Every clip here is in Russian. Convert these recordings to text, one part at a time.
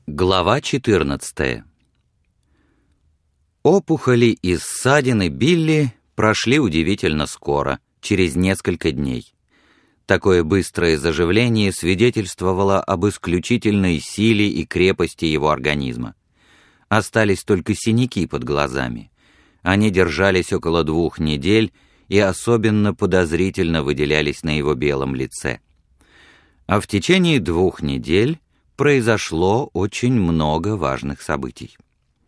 Глава 14. Опухоли и ссадины Билли прошли удивительно скоро, через несколько дней. Такое быстрое заживление свидетельствовало об исключительной силе и крепости его организма. Остались только синяки под глазами. Они держались около 2 недель и особенно подозрительно выделялись на его белом лице. А в течение 2 недель произошло очень много важных событий.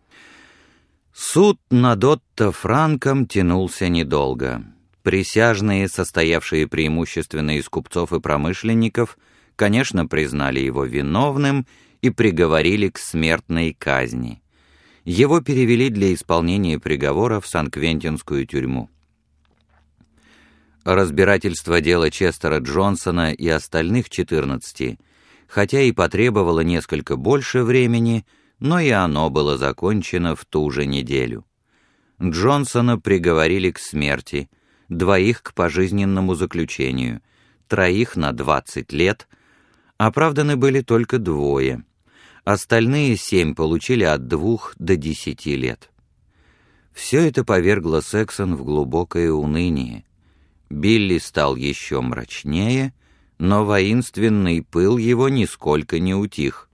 Суд над Отто Франком тянулся недолго. Присяжные, состоявшие преимущественно из купцов и промышленников, конечно, признали его виновным и приговорили к смертной казни. Его перевели для исполнения приговора в Сан-Квентинскую тюрьму. Разбирательство дела Честера Джонсона и остальных 14, хотя и потребовало несколько больше времени, но и оно было закончено в ту же неделю. Джонсона приговорили к смерти, 2 к пожизненному заключению, 3 на 20 лет, оправданы были только 2, остальные 7 получили от 2 до 10 лет. Все это повергло Сексон в глубокое уныние. Билли стал еще мрачнее, но воинственный пыл его нисколько не утих.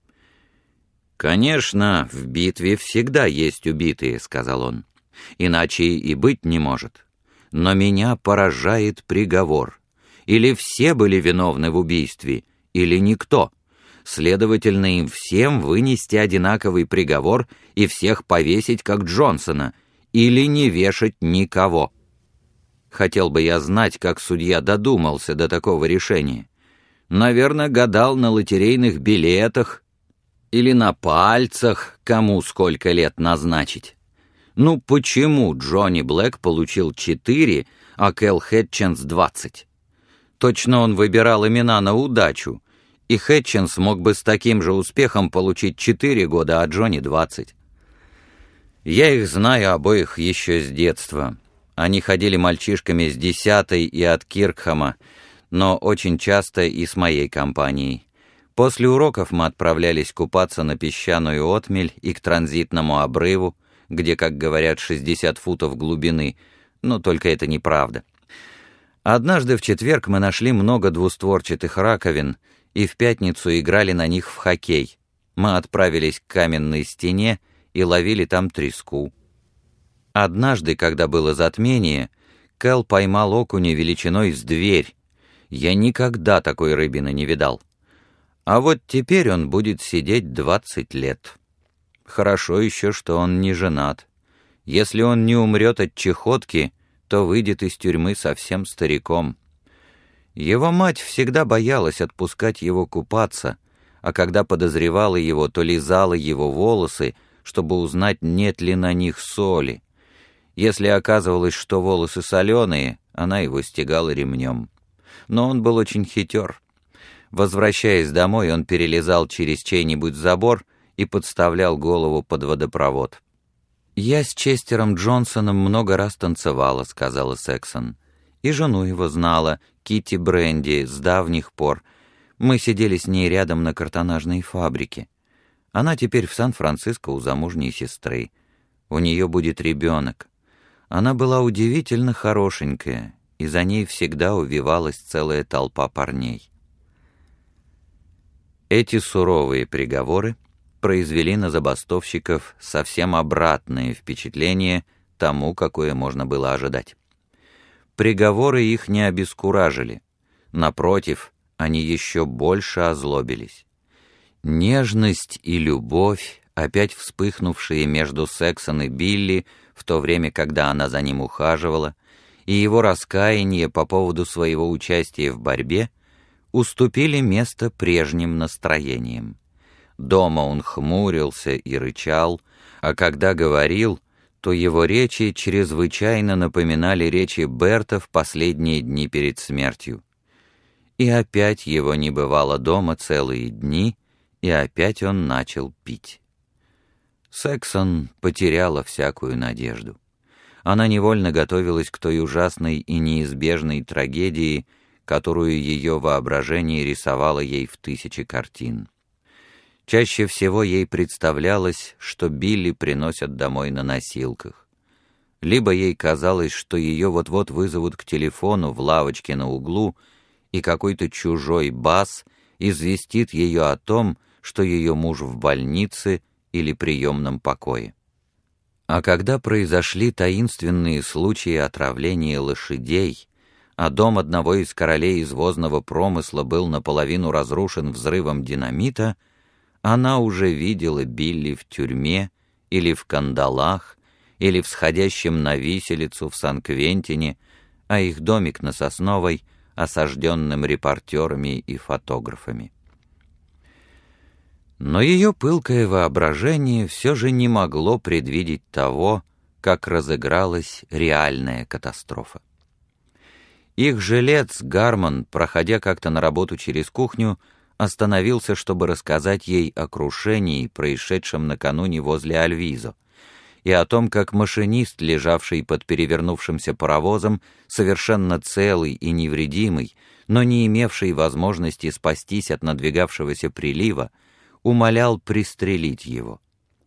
«Конечно, в битве всегда есть убитые», — сказал он, — «иначе и быть не может. Но меня поражает приговор. Или все были виновны в убийстве, или никто. Следовательно, им всем вынести одинаковый приговор и всех повесить, как Джонсона, или не вешать никого». Хотел бы я знать, как судья додумался до такого решения. Наверное, гадал на лотерейных билетах или на пальцах, кому сколько лет назначить. Ну почему Джонни Блэк получил 4, а Кэл Хэтчинс 20? Точно он выбирал имена на удачу, и Хэтчинс мог бы с таким же успехом получить 4 года, а Джонни 20. Я их знаю обоих еще с детства. Они ходили мальчишками с 10-й и от Киркхэма, но очень часто и с моей компанией. После уроков мы отправлялись купаться на песчаную отмель и к транзитному обрыву, где, как говорят, 60 футов глубины, но только это неправда. Однажды в четверг мы нашли много двустворчатых раковин и в пятницу играли на них в хоккей. Мы отправились к каменной стене и ловили там треску. Однажды, когда было затмение, Кэл поймал окуня величиной с дверь. Я никогда такой рыбины не видал. А вот теперь он будет сидеть 20 лет. Хорошо еще, что он не женат. Если он не умрет от чахотки, то выйдет из тюрьмы совсем стариком. Его мать всегда боялась отпускать его купаться, а когда подозревала его, то лизала его волосы, чтобы узнать, нет ли на них соли. Если оказывалось, что волосы соленые, она его стегала ремнем. Но он был очень хитер. Возвращаясь домой, он перелезал через чей-нибудь забор и подставлял голову под водопровод. «Я с Честером Джонсоном много раз танцевала», — сказала Сексон. «И жену его знала, Китти Бренди, с давних пор. Мы сидели с ней рядом на картонажной фабрике. Она теперь в Сан-Франциско у замужней сестры. У нее будет ребенок. Она была удивительно хорошенькая, и за ней всегда увивалась целая толпа парней». Эти суровые приговоры произвели на забастовщиков совсем обратное впечатление тому, какое можно было ожидать. Приговоры их не обескуражили. Напротив, они еще больше озлобились. Нежность и любовь, опять вспыхнувшие между Сексон и Билли, в то время, когда она за ним ухаживала, и его раскаяние по поводу своего участия в борьбе, уступили место прежним настроениям. Дома он хмурился и рычал, а когда говорил, то его речи чрезвычайно напоминали речи Берта в последние дни перед смертью. И опять его не бывало дома целые дни, и опять он начал пить. Сексон потеряла всякую надежду. Она невольно готовилась к той ужасной и неизбежной трагедии, которую ее воображение рисовало ей в 1000 картин. Чаще всего ей представлялось, что Билли приносят домой на носилках. Либо ей казалось, что ее вот-вот вызовут к телефону в лавочке на углу, и какой-то чужой бас известит ее о том, что ее муж в больнице или приемном покое. А когда произошли таинственные случаи отравления лошадей, а дом одного из королей извозного промысла был наполовину разрушен взрывом динамита, она уже видела Билли в тюрьме или в кандалах, или всходящем на виселицу в Сан-Квентине, а их домик на Сосновой осажденным репортерами и фотографами. Но ее пылкое воображение все же не могло предвидеть того, как разыгралась реальная катастрофа. Их жилец Гармон, проходя как-то на работу через кухню, остановился, чтобы рассказать ей о крушении, происшедшем накануне возле Альвизо, и о том, как машинист, лежавший под перевернувшимся паровозом, совершенно целый и невредимый, но не имевший возможности спастись от надвигавшегося прилива, умолял пристрелить его.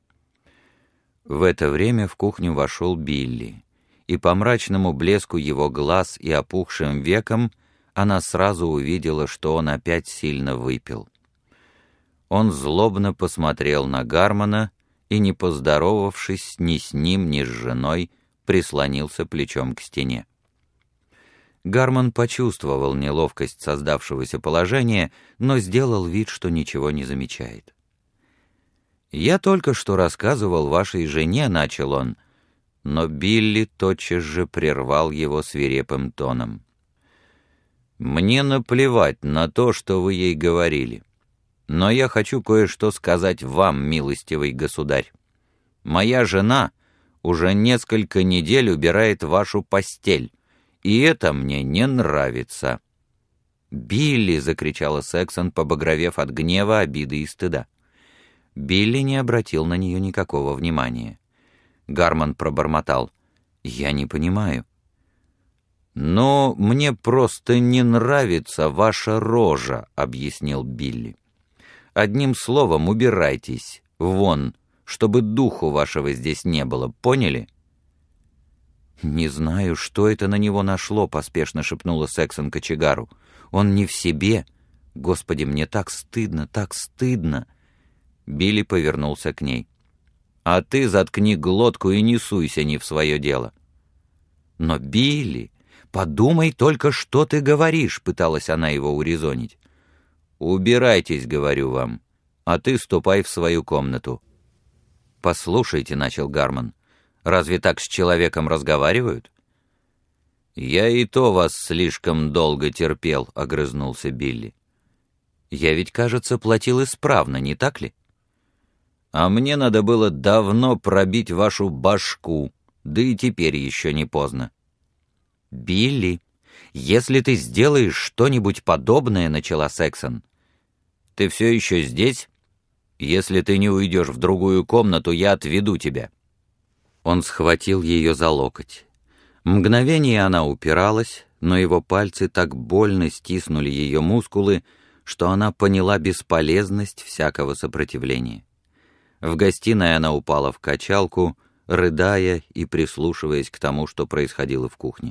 В это время в кухню вошел Билли, и по мрачному блеску его глаз и опухшим векам она сразу увидела, что он опять сильно выпил. Он злобно посмотрел на Гармона и, не поздоровавшись ни с ним, ни с женой, прислонился плечом к стене. Гармон почувствовал неловкость создавшегося положения, но сделал вид, что ничего не замечает. «Я только что рассказывал вашей жене», — начал он, но Билли тотчас же прервал его свирепым тоном. «Мне наплевать на то, что вы ей говорили, но я хочу кое-что сказать вам, милостивый государь. Моя жена уже несколько недель убирает вашу постель, и это мне не нравится». «Билли!» — закричала Сексон, побагровев от гнева, обиды и стыда. Билли не обратил на нее никакого внимания. Гармон пробормотал: «Я не понимаю». «Но мне просто не нравится ваша рожа», — объяснил Билли. «Одним словом, убирайтесь, вон, чтобы духу вашего здесь не было, поняли?» «Не знаю, что это на него нашло», — поспешно шепнула Сексон кочегару. «Он не в себе. Господи, мне так стыдно, так стыдно». Билли повернулся к ней. «А ты заткни глотку и не суйся не в свое дело». «Но, Билли, подумай только, что ты говоришь», — пыталась она его урезонить. «Убирайтесь, говорю вам, а ты ступай в свою комнату». «Послушайте», — начал Гармон, — «разве так с человеком разговаривают?» «Я и то вас слишком долго терпел», — огрызнулся Билли. «Я ведь, кажется, платил исправно, не так ли?» «А мне надо было давно пробить вашу башку, да и теперь еще не поздно». «Билли, если ты сделаешь что-нибудь подобное», — начала Сексон. «Ты все еще здесь? Если ты не уйдешь в другую комнату, я отведу тебя». Он схватил ее за локоть. Мгновение она упиралась, но его пальцы так больно стиснули ее мускулы, что она поняла бесполезность всякого сопротивления. В гостиной она упала в качалку, рыдая и прислушиваясь к тому, что происходило в кухне.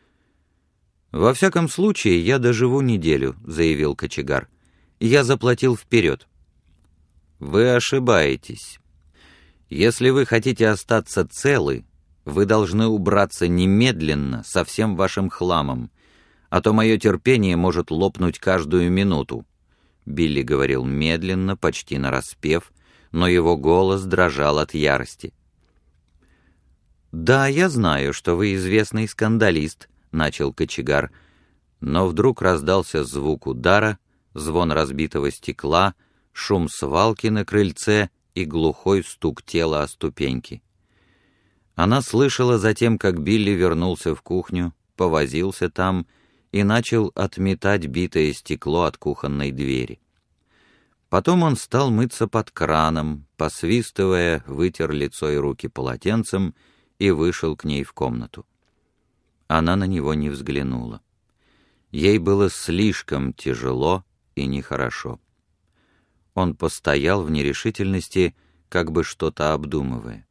«Во всяком случае, я доживу неделю», — заявил кочегар. «Я заплатил вперед». «Вы ошибаетесь. Если вы хотите остаться целы, вы должны убраться немедленно со всем вашим хламом, а то мое терпение может лопнуть каждую минуту». Билли говорил медленно, почти нараспев, но его голос дрожал от ярости. «Да, я знаю, что вы известный скандалист», — начал кочегар, но вдруг раздался звук удара, звон разбитого стекла, шум свалки на крыльце и глухой стук тела о ступеньки. Она слышала затем, как Билли вернулся в кухню, повозился там и начал отметать битое стекло от кухонной двери. Потом он стал мыться под краном, посвистывая, вытер лицо и руки полотенцем и вышел к ней в комнату. Она на него не взглянула. Ей было слишком тяжело и нехорошо. Он постоял в нерешительности, как бы что-то обдумывая.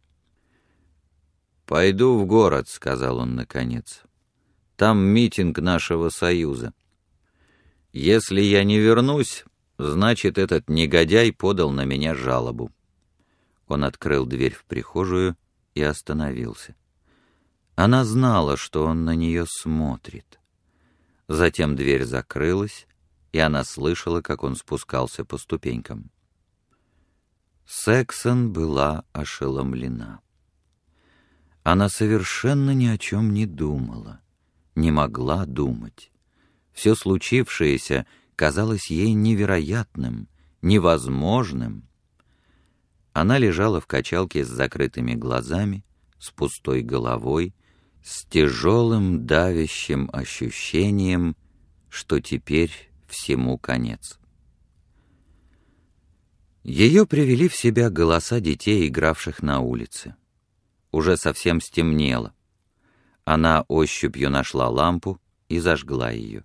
«Пойду в город», — сказал он наконец. «Там митинг нашего союза. Если я не вернусь, значит, этот негодяй подал на меня жалобу». Он открыл дверь в прихожую и остановился. Она знала, что он на нее смотрит. Затем дверь закрылась, и она слышала, как он спускался по ступенькам. Сексон была ошеломлена. Она совершенно ни о чем не думала, не могла думать. Все случившееся казалось ей невероятным, невозможным. Она лежала в качалке с закрытыми глазами, с пустой головой, с тяжелым давящим ощущением, что теперь всему конец. Ее привели в себя голоса детей, игравших на улице. Уже совсем стемнело. Она ощупью нашла лампу и зажгла ее.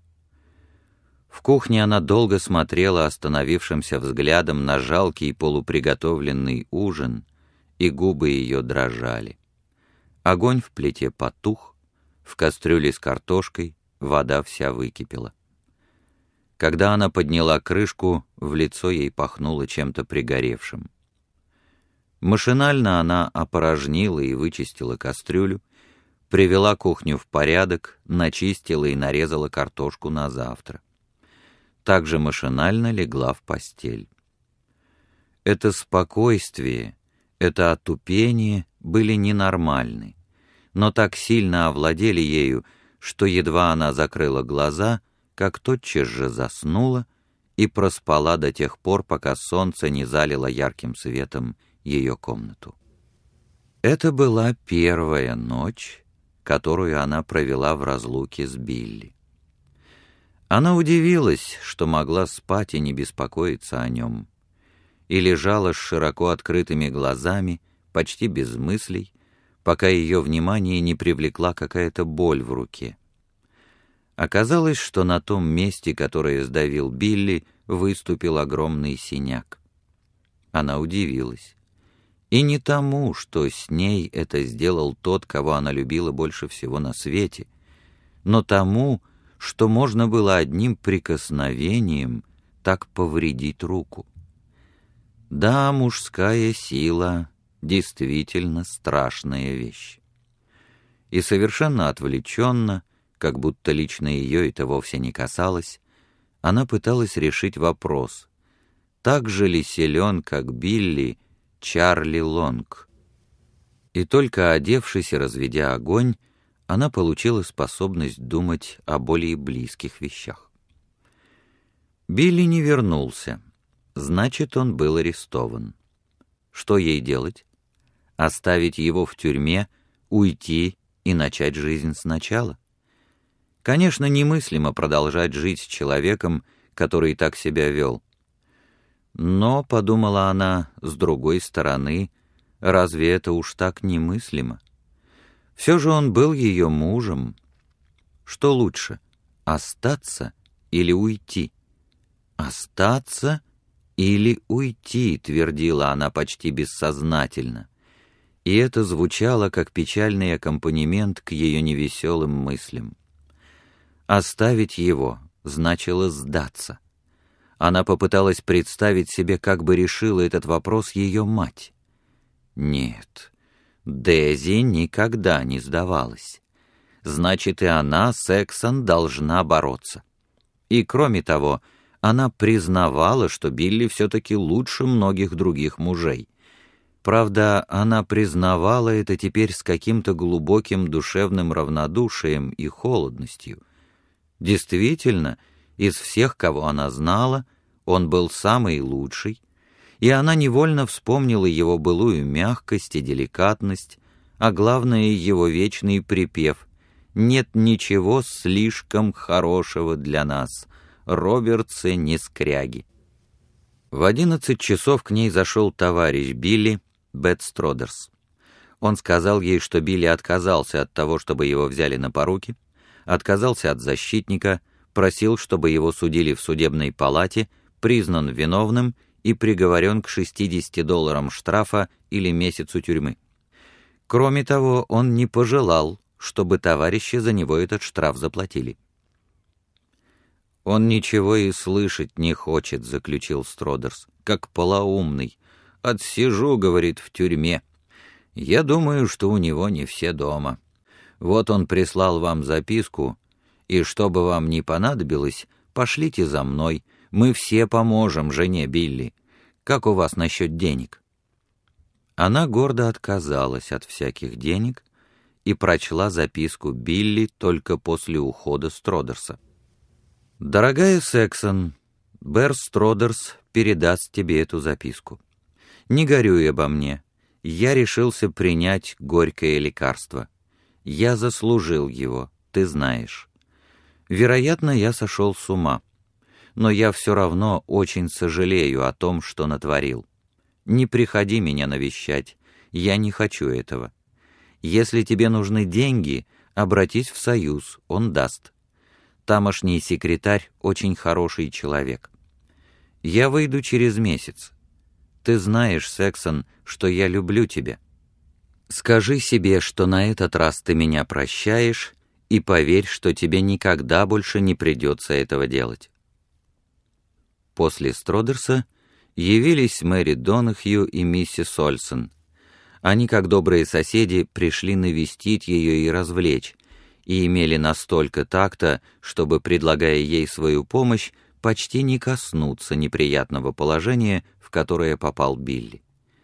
В кухне она долго смотрела остановившимся взглядом на жалкий полуприготовленный ужин, и губы ее дрожали. Огонь в плите потух, в кастрюле с картошкой вода вся выкипела. Когда она подняла крышку, в лицо ей пахнуло чем-то пригоревшим. Машинально она опорожнила и вычистила кастрюлю, привела кухню в порядок, начистила и нарезала картошку на завтра. Также машинально легла в постель. Это спокойствие, это отупение были ненормальны, но так сильно овладели ею, что едва она закрыла глаза, как тотчас же заснула и проспала до тех пор, пока солнце не залило ярким светом ее комнату. Это была первая ночь, которую она провела в разлуке с Билли. Она удивилась, что могла спать и не беспокоиться о нем, и лежала с широко открытыми глазами, почти без мыслей, пока ее внимание не привлекла какая-то боль в руке. Оказалось, что на том месте, которое сдавил Билли, выступил огромный синяк. Она удивилась. И не тому, что с ней это сделал тот, кого она любила больше всего на свете, но тому, что можно было одним прикосновением так повредить руку. Да, мужская сила действительно страшная вещь. И совершенно отвлеченно, как будто лично ее это вовсе не касалось, она пыталась решить вопрос, так же ли силен, как Билли, Чарли Лонг. И только одевшись и разведя огонь, она получила способность думать о более близких вещах. Билли не вернулся, значит, он был арестован. Что ей делать? Оставить его в тюрьме, уйти и начать жизнь сначала? Конечно, немыслимо продолжать жить с человеком, который так себя вел. Но, подумала она, с другой стороны, разве это уж так немыслимо? Все же он был ее мужем. Что лучше, остаться или уйти? Остаться или уйти, твердила она почти бессознательно. И это звучало как печальный аккомпанемент к ее невеселым мыслям. Оставить его значило сдаться. Она попыталась представить себе, как бы решила этот вопрос ее мать. Нет, Дейзи никогда не сдавалась. Значит, и она, Сексон, должна бороться. И кроме того, она признавала, что Билли все-таки лучше многих других мужей. Правда, она признавала это теперь с каким-то глубоким душевным равнодушием и холодностью. Действительно, из всех, кого она знала, он был самый лучший, и она невольно вспомнила его былую мягкость и деликатность, а главное, его вечный припев «Нет ничего слишком хорошего для нас, Робертсы не скряги». В 11 часов к ней зашел товарищ Билли, Бет Стродерс. Он сказал ей, что Билли отказался от того, чтобы его взяли на поруки, отказался от защитника, просил, чтобы его судили в судебной палате, признан виновным и приговорен к $60 штрафа или месяцу тюрьмы. Кроме того, он не пожелал, чтобы товарищи за него этот штраф заплатили. «Он ничего и слышать не хочет», — заключил Стродерс, — «как полоумный. Отсижу, — говорит, — в тюрьме. Я думаю, что у него не все дома. Вот он прислал вам записку, и что бы вам ни понадобилось, пошлите за мной, мы все поможем жене Билли. Как у вас насчет денег?» Она гордо отказалась от всяких денег и прочла записку Билли только после ухода Стродерса. «Дорогая Сексон, Бэр Стродерс передаст тебе эту записку. Не горюй обо мне. Я решился принять горькое лекарство. Я заслужил его, ты знаешь. Вероятно, я сошел с ума, но я все равно очень сожалею о том, что натворил. Не приходи меня навещать, я не хочу этого. Если тебе нужны деньги, обратись в Союз, он даст. Тамошний секретарь очень хороший человек. Я выйду через месяц. Ты знаешь, Сексон, что я люблю тебя. Скажи себе, что на этот раз ты меня прощаешь, и поверь, что тебе никогда больше не придется этого делать». После Стродерса явились Мэри Донахью и миссис Ольсон. Они, как добрые соседи, пришли навестить ее и развлечь, и имели настолько такта, чтобы, предлагая ей свою помощь, почти не коснуться неприятного положения, в которое попал Билли.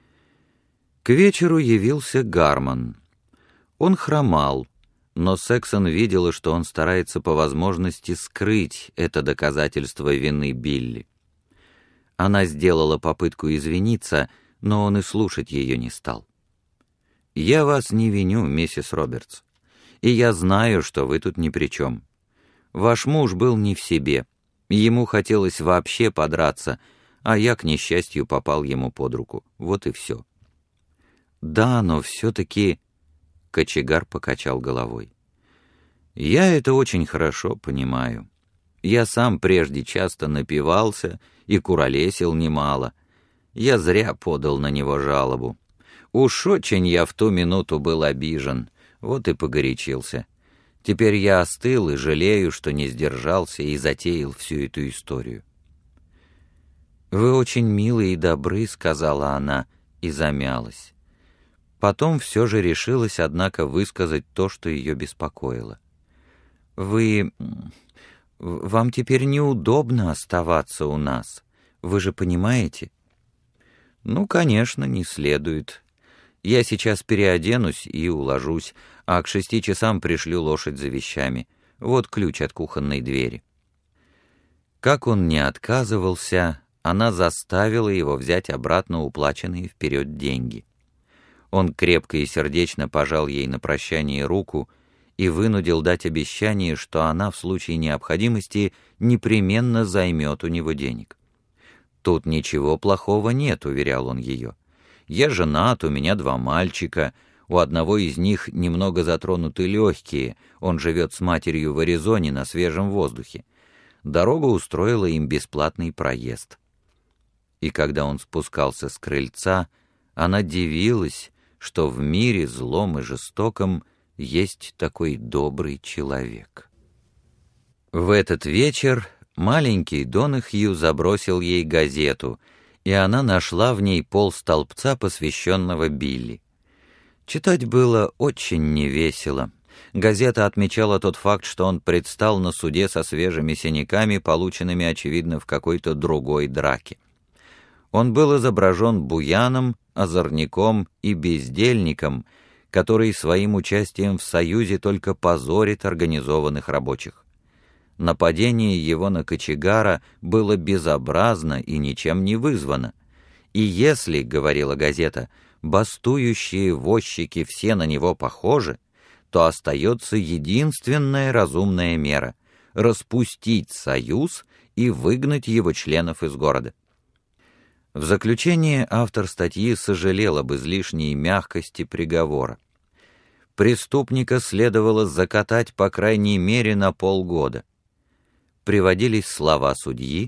К вечеру явился Гармон. Он хромал, но Сексон видела, что он старается по возможности скрыть это доказательство вины Билли. Она сделала попытку извиниться, но он и слушать ее не стал. «Я вас не виню, миссис Робертс, и я знаю, что вы тут ни при чем. Ваш муж был не в себе, ему хотелось вообще подраться, а я, к несчастью, попал ему под руку. Вот и все». «Да, но все-таки...» — кочегар покачал головой. «Я это очень хорошо понимаю. Я сам прежде часто напивался и куролесил немало. Я зря подал на него жалобу. Уж очень я в ту минуту был обижен, вот и погорячился. Теперь я остыл и жалею, что не сдержался и затеял всю эту историю». «Вы очень милы и добры», — сказала она и замялась. Потом все же решилась, однако, высказать то, что ее беспокоило. «Вам теперь неудобно оставаться у нас. Вы же понимаете?» «Ну, конечно, не следует. Я сейчас переоденусь и уложусь, а к 6 часам пришлю лошадь за вещами. Вот ключ от кухонной двери». Как он не отказывался, она заставила его взять обратно уплаченные вперед деньги. Он крепко и сердечно пожал ей на прощание руку и вынудил дать обещание, что она в случае необходимости непременно займет у него денег. «Тут ничего плохого нет», — уверял он ее. «Я женат, у меня 2 мальчика, у одного из них немного затронуты легкие, он живет с матерью в Аризоне на свежем воздухе. Дорога устроила им бесплатный проезд». И когда он спускался с крыльца, она дивилась, что в мире злом и жестоком есть такой добрый человек. В этот вечер маленький Донахью забросил ей газету, и она нашла в ней полстолбца, посвященного Билли. Читать было очень невесело. Газета отмечала тот факт, что он предстал на суде со свежими синяками, полученными, очевидно, в какой-то другой драке. Он был изображен буяном, озорником и бездельником, который своим участием в союзе только позорит организованных рабочих. Нападение его на кочегара было безобразно и ничем не вызвано. И если, говорила газета, бастующие возчики все на него похожи, то остается единственная разумная мера — распустить союз и выгнать его членов из города. В заключение автор статьи сожалел об излишней мягкости приговора. Преступника следовало закатать по крайней мере на полгода. Приводились слова судьи,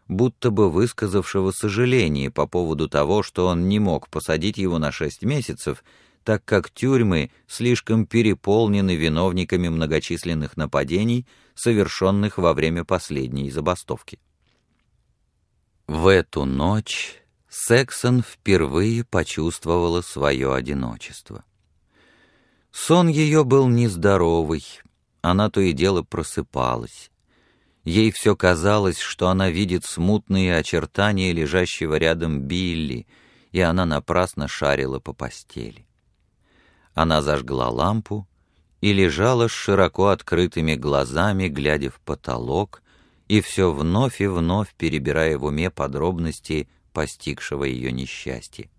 будто бы высказавшего сожаление по поводу того, что он не мог посадить его на 6 месяцев, так как тюрьмы слишком переполнены виновниками многочисленных нападений, совершенных во время последней забастовки. В эту ночь Сексон впервые почувствовала свое одиночество. Сон ее был нездоровый, она то и дело просыпалась. Ей все казалось, что она видит смутные очертания лежащего рядом Билли, и она напрасно шарила по постели. Она зажгла лампу и лежала с широко открытыми глазами, глядя в потолок, и все вновь и вновь перебирая в уме подробности постигшего ее несчастья.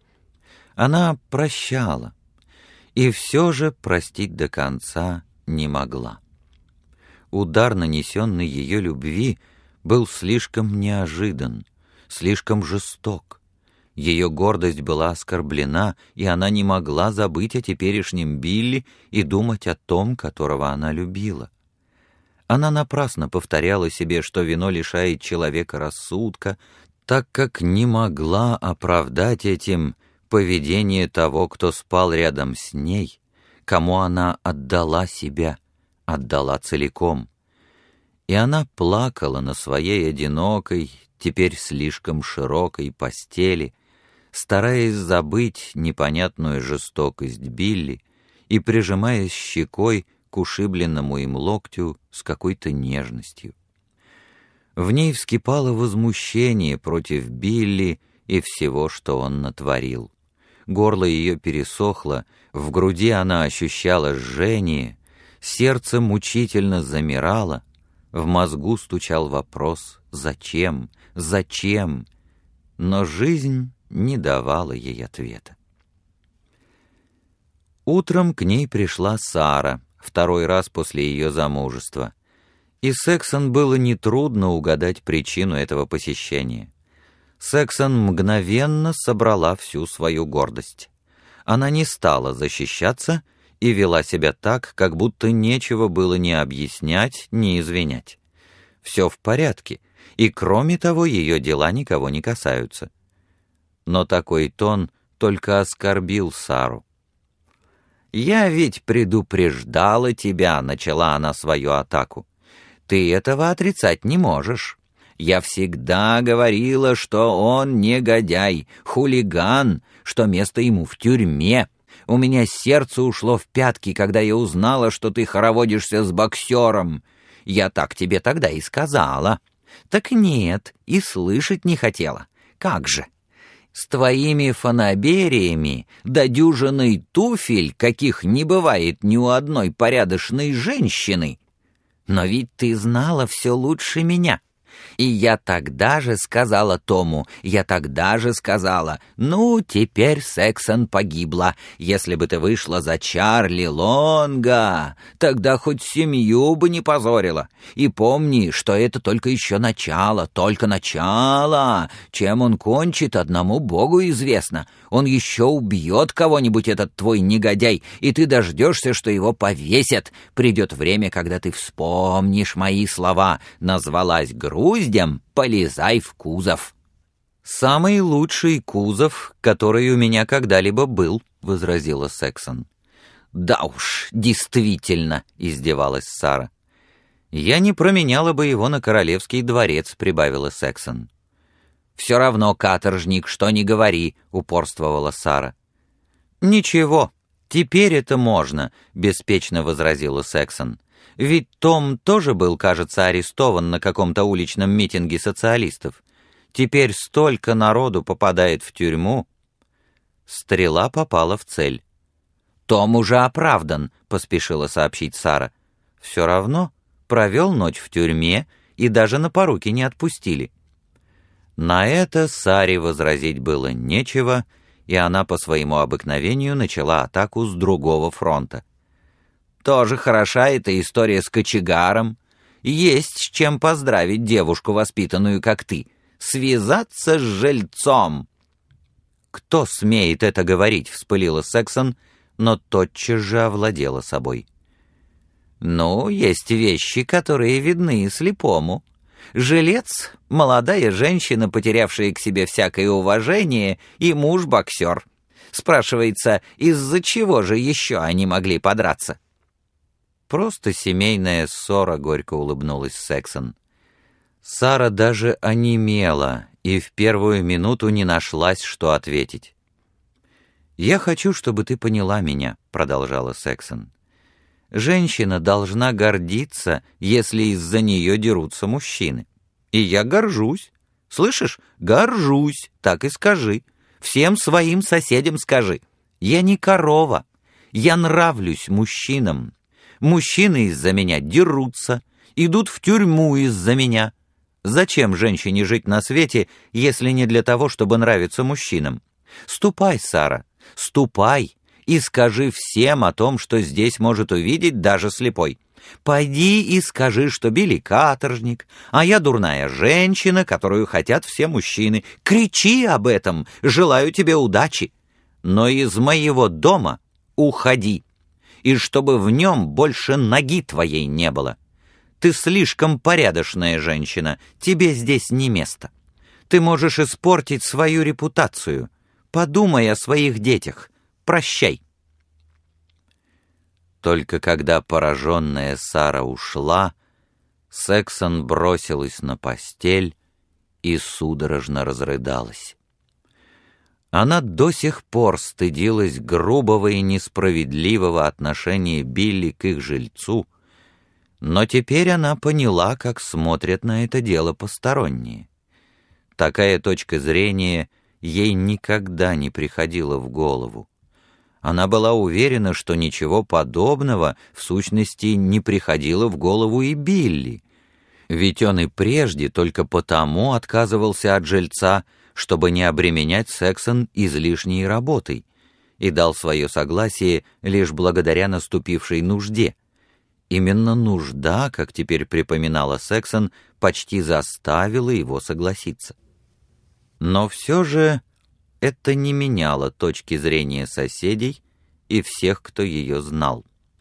Она прощала, и все же простить до конца не могла. Удар, нанесенный ее любви, был слишком неожидан, слишком жесток. Ее гордость была оскорблена, и она не могла забыть о теперешнем Билли и думать о том, которого она любила. Она напрасно повторяла себе, что вино лишает человека рассудка, так как не могла оправдать этим поведение того, кто спал рядом с ней, кому она отдала себя, отдала целиком. И она плакала на своей одинокой, теперь слишком широкой постели, стараясь забыть непонятную жестокость Билли и прижимаясь щекой к ушибленному им локтю с какой-то нежностью. В ней вскипало возмущение против Билли и всего, что он натворил. Горло ее пересохло, в груди она ощущала жжение, сердце мучительно замирало, в мозгу стучал вопрос «Зачем? Зачем?», но жизнь не давала ей ответа. Утром к ней пришла Сара, второй раз после ее замужества, и Сексон было нетрудно угадать причину этого посещения. Сексон мгновенно собрала всю свою гордость. Она не стала защищаться и вела себя так, как будто нечего было ни объяснять, ни извинять. Все в порядке, и кроме того ее дела никого не касаются. Но такой тон только оскорбил Сару. «Я ведь предупреждала тебя», — начала она свою атаку. «Ты этого отрицать не можешь. Я всегда говорила, что он негодяй, хулиган, что место ему в тюрьме. У меня сердце ушло в пятки, когда я узнала, что ты хороводишься с боксером. Я так тебе тогда и сказала. Так нет, и слышать не хотела. Как же? С твоими фанабериями да дюжиной туфель, каких не бывает ни у одной порядочной женщины. Но ведь ты знала все лучше меня. И я тогда же сказала Тому, ну, теперь Сексон погибла. Если бы ты вышла за Чарли Лонга, тогда хоть семью бы не позорила. И помни, что это только еще начало, только начало. Чем он кончит, одному Богу известно. Он еще убьет кого-нибудь, этот твой негодяй, и ты дождешься, что его повесят. Придет время, когда ты вспомнишь мои слова. Назвалась груздем, полезай в кузов». «Самый лучший кузов, который у меня когда-либо был», — возразила Сексон. «Да уж, действительно», — издевалась Сара. «Я не променяла бы его на королевский дворец», — прибавила Сексон. «Все равно, каторжник, что ни говори», — упорствовала Сара. «Ничего, теперь это можно», — беспечно возразила Сексон. «Ведь Том тоже был, кажется, арестован на каком-то уличном митинге социалистов. Теперь столько народу попадает в тюрьму». Стрела попала в цель. «Том уже оправдан», — поспешила сообщить Сара. «Все равно провел ночь в тюрьме и даже на поруки не отпустили». На это Саре возразить было нечего, и она по своему обыкновению начала атаку с другого фронта. «Тоже хороша эта история с кочегаром. Есть с чем поздравить девушку, воспитанную как ты. Связаться с жильцом!» «Кто смеет это говорить?» — вспылила Сексон, но тотчас же овладела собой. «Ну, есть вещи, которые видны и слепому. Жилец — молодая женщина, потерявшая к себе всякое уважение, и муж-боксер. Спрашивается, из-за чего же еще они могли подраться? «Просто семейная ссора», — горько улыбнулась Сексон. Сара даже онемела и в первую минуту не нашлась, что ответить. «Я хочу, чтобы ты поняла меня», — продолжала Сексон. «Женщина должна гордиться, если из-за нее дерутся мужчины. И я горжусь. Слышишь? Горжусь, так и скажи. Всем своим соседям скажи. Я не корова. Я нравлюсь мужчинам. Мужчины из-за меня дерутся, идут в тюрьму из-за меня. Зачем женщине жить на свете, если не для того, чтобы нравиться мужчинам? Ступай, Сара, ступай и скажи всем о том, что здесь может увидеть даже слепой. Пойди и скажи, что Билли каторжник, а я дурная женщина, которую хотят все мужчины. Кричи об этом, желаю тебе удачи. Но из моего дома уходи, и чтобы в нем больше ноги твоей не было. Ты слишком порядочная женщина, тебе здесь не место. Ты можешь испортить свою репутацию. Подумай о своих детях. Прощай». Только когда пораженная Сара ушла, Сексон бросилась на постель и судорожно разрыдалась. Она до сих пор стыдилась грубого и несправедливого отношения Билли к их жильцу, но теперь она поняла, как смотрят на это дело посторонние. Такая точка зрения ей никогда не приходила в голову. Она была уверена, что ничего подобного в сущности не приходило в голову и Билли, ведь он и прежде только потому отказывался от жильца, чтобы не обременять Сексон излишней работой, и дал свое согласие лишь благодаря наступившей нужде. Именно нужда, как теперь припоминала Сексон, почти заставила его согласиться. Но все же это не меняло точки зрения соседей и всех, кто ее знал.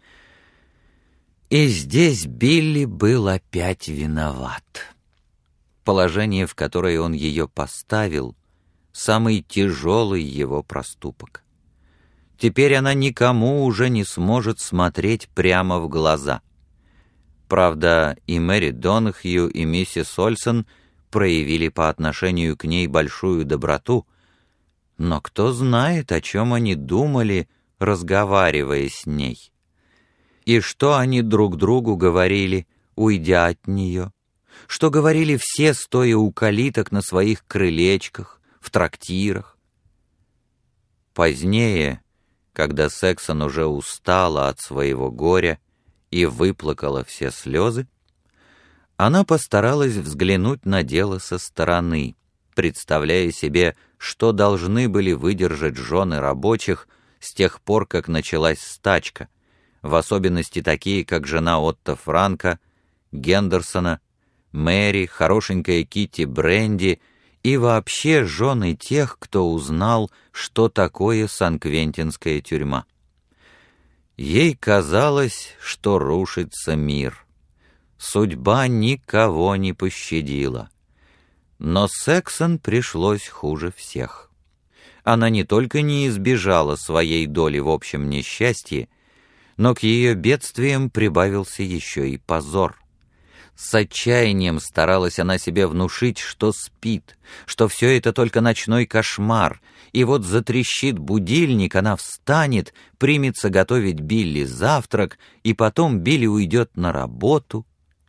И здесь Билли был опять виноват. Положение, в которое он ее поставил, самый тяжелый его проступок. Теперь она никому уже не сможет смотреть прямо в глаза. Правда, и Мэри Донахью, и миссис Ольсон проявили по отношению к ней большую доброту, но кто знает, о чем они думали, разговаривая с ней. И что они друг другу говорили, уйдя от нее, что говорили все, стоя у калиток на своих крылечках, в трактирах. Позднее, когда Сексон уже устала от своего горя и выплакала все слезы, она постаралась взглянуть на дело со стороны, представляя себе, что должны были выдержать жены рабочих с тех пор, как началась стачка, в особенности такие, как жена Отто Франка, Гендерсона, Мэри, хорошенькая Китти Бренди и вообще жены тех, кто узнал, что такое Сан-Квентинская тюрьма. Ей казалось, что рушится мир. Судьба никого не пощадила. Но Сексон пришлось хуже всех. Она не только не избежала своей доли в общем несчастье, но к ее бедствиям прибавился еще и позор. С отчаянием старалась она себе внушить, что спит, что все это только ночной кошмар, и вот затрещит будильник, она встанет, примется готовить Билли завтрак, и потом Билли уйдет на работу.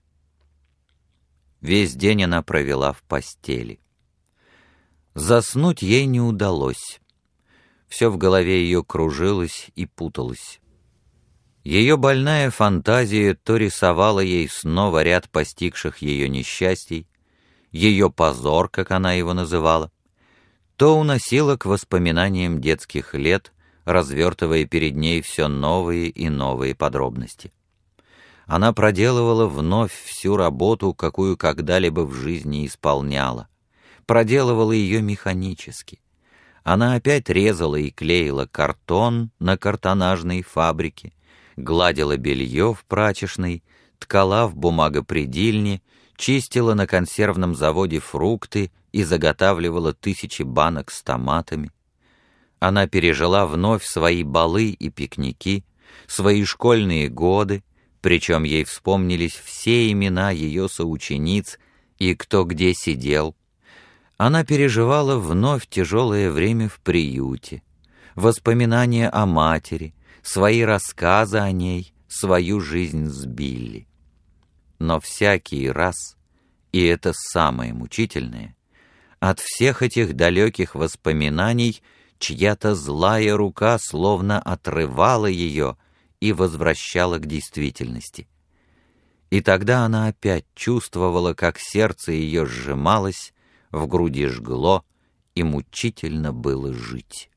Весь день она провела в постели. Заснуть ей не удалось. Все в голове ее кружилось и путалось. Ее больная фантазия то рисовала ей снова ряд постигших ее несчастий, ее позор, как она его называла, то уносила к воспоминаниям детских лет, развертывая перед ней все новые и новые подробности. Она проделывала вновь всю работу, какую когда-либо в жизни исполняла, проделывала ее механически. Она опять резала и клеила картон на картонажной фабрике, гладила белье в прачечной, ткала в бумагопредильне, чистила на консервном заводе фрукты и заготавливала тысячи банок с томатами. Она пережила вновь свои балы и пикники, свои школьные годы, причем ей вспомнились все имена ее соучениц и кто где сидел. Она переживала вновь тяжелое время в приюте, воспоминания о матери, свои рассказы о ней, свою жизнь с Билли. Но всякий раз, и это самое мучительное, от всех этих далеких воспоминаний чья-то злая рука словно отрывала ее и возвращала к действительности. И тогда она опять чувствовала, как сердце ее сжималось, в груди жгло, и мучительно было жить.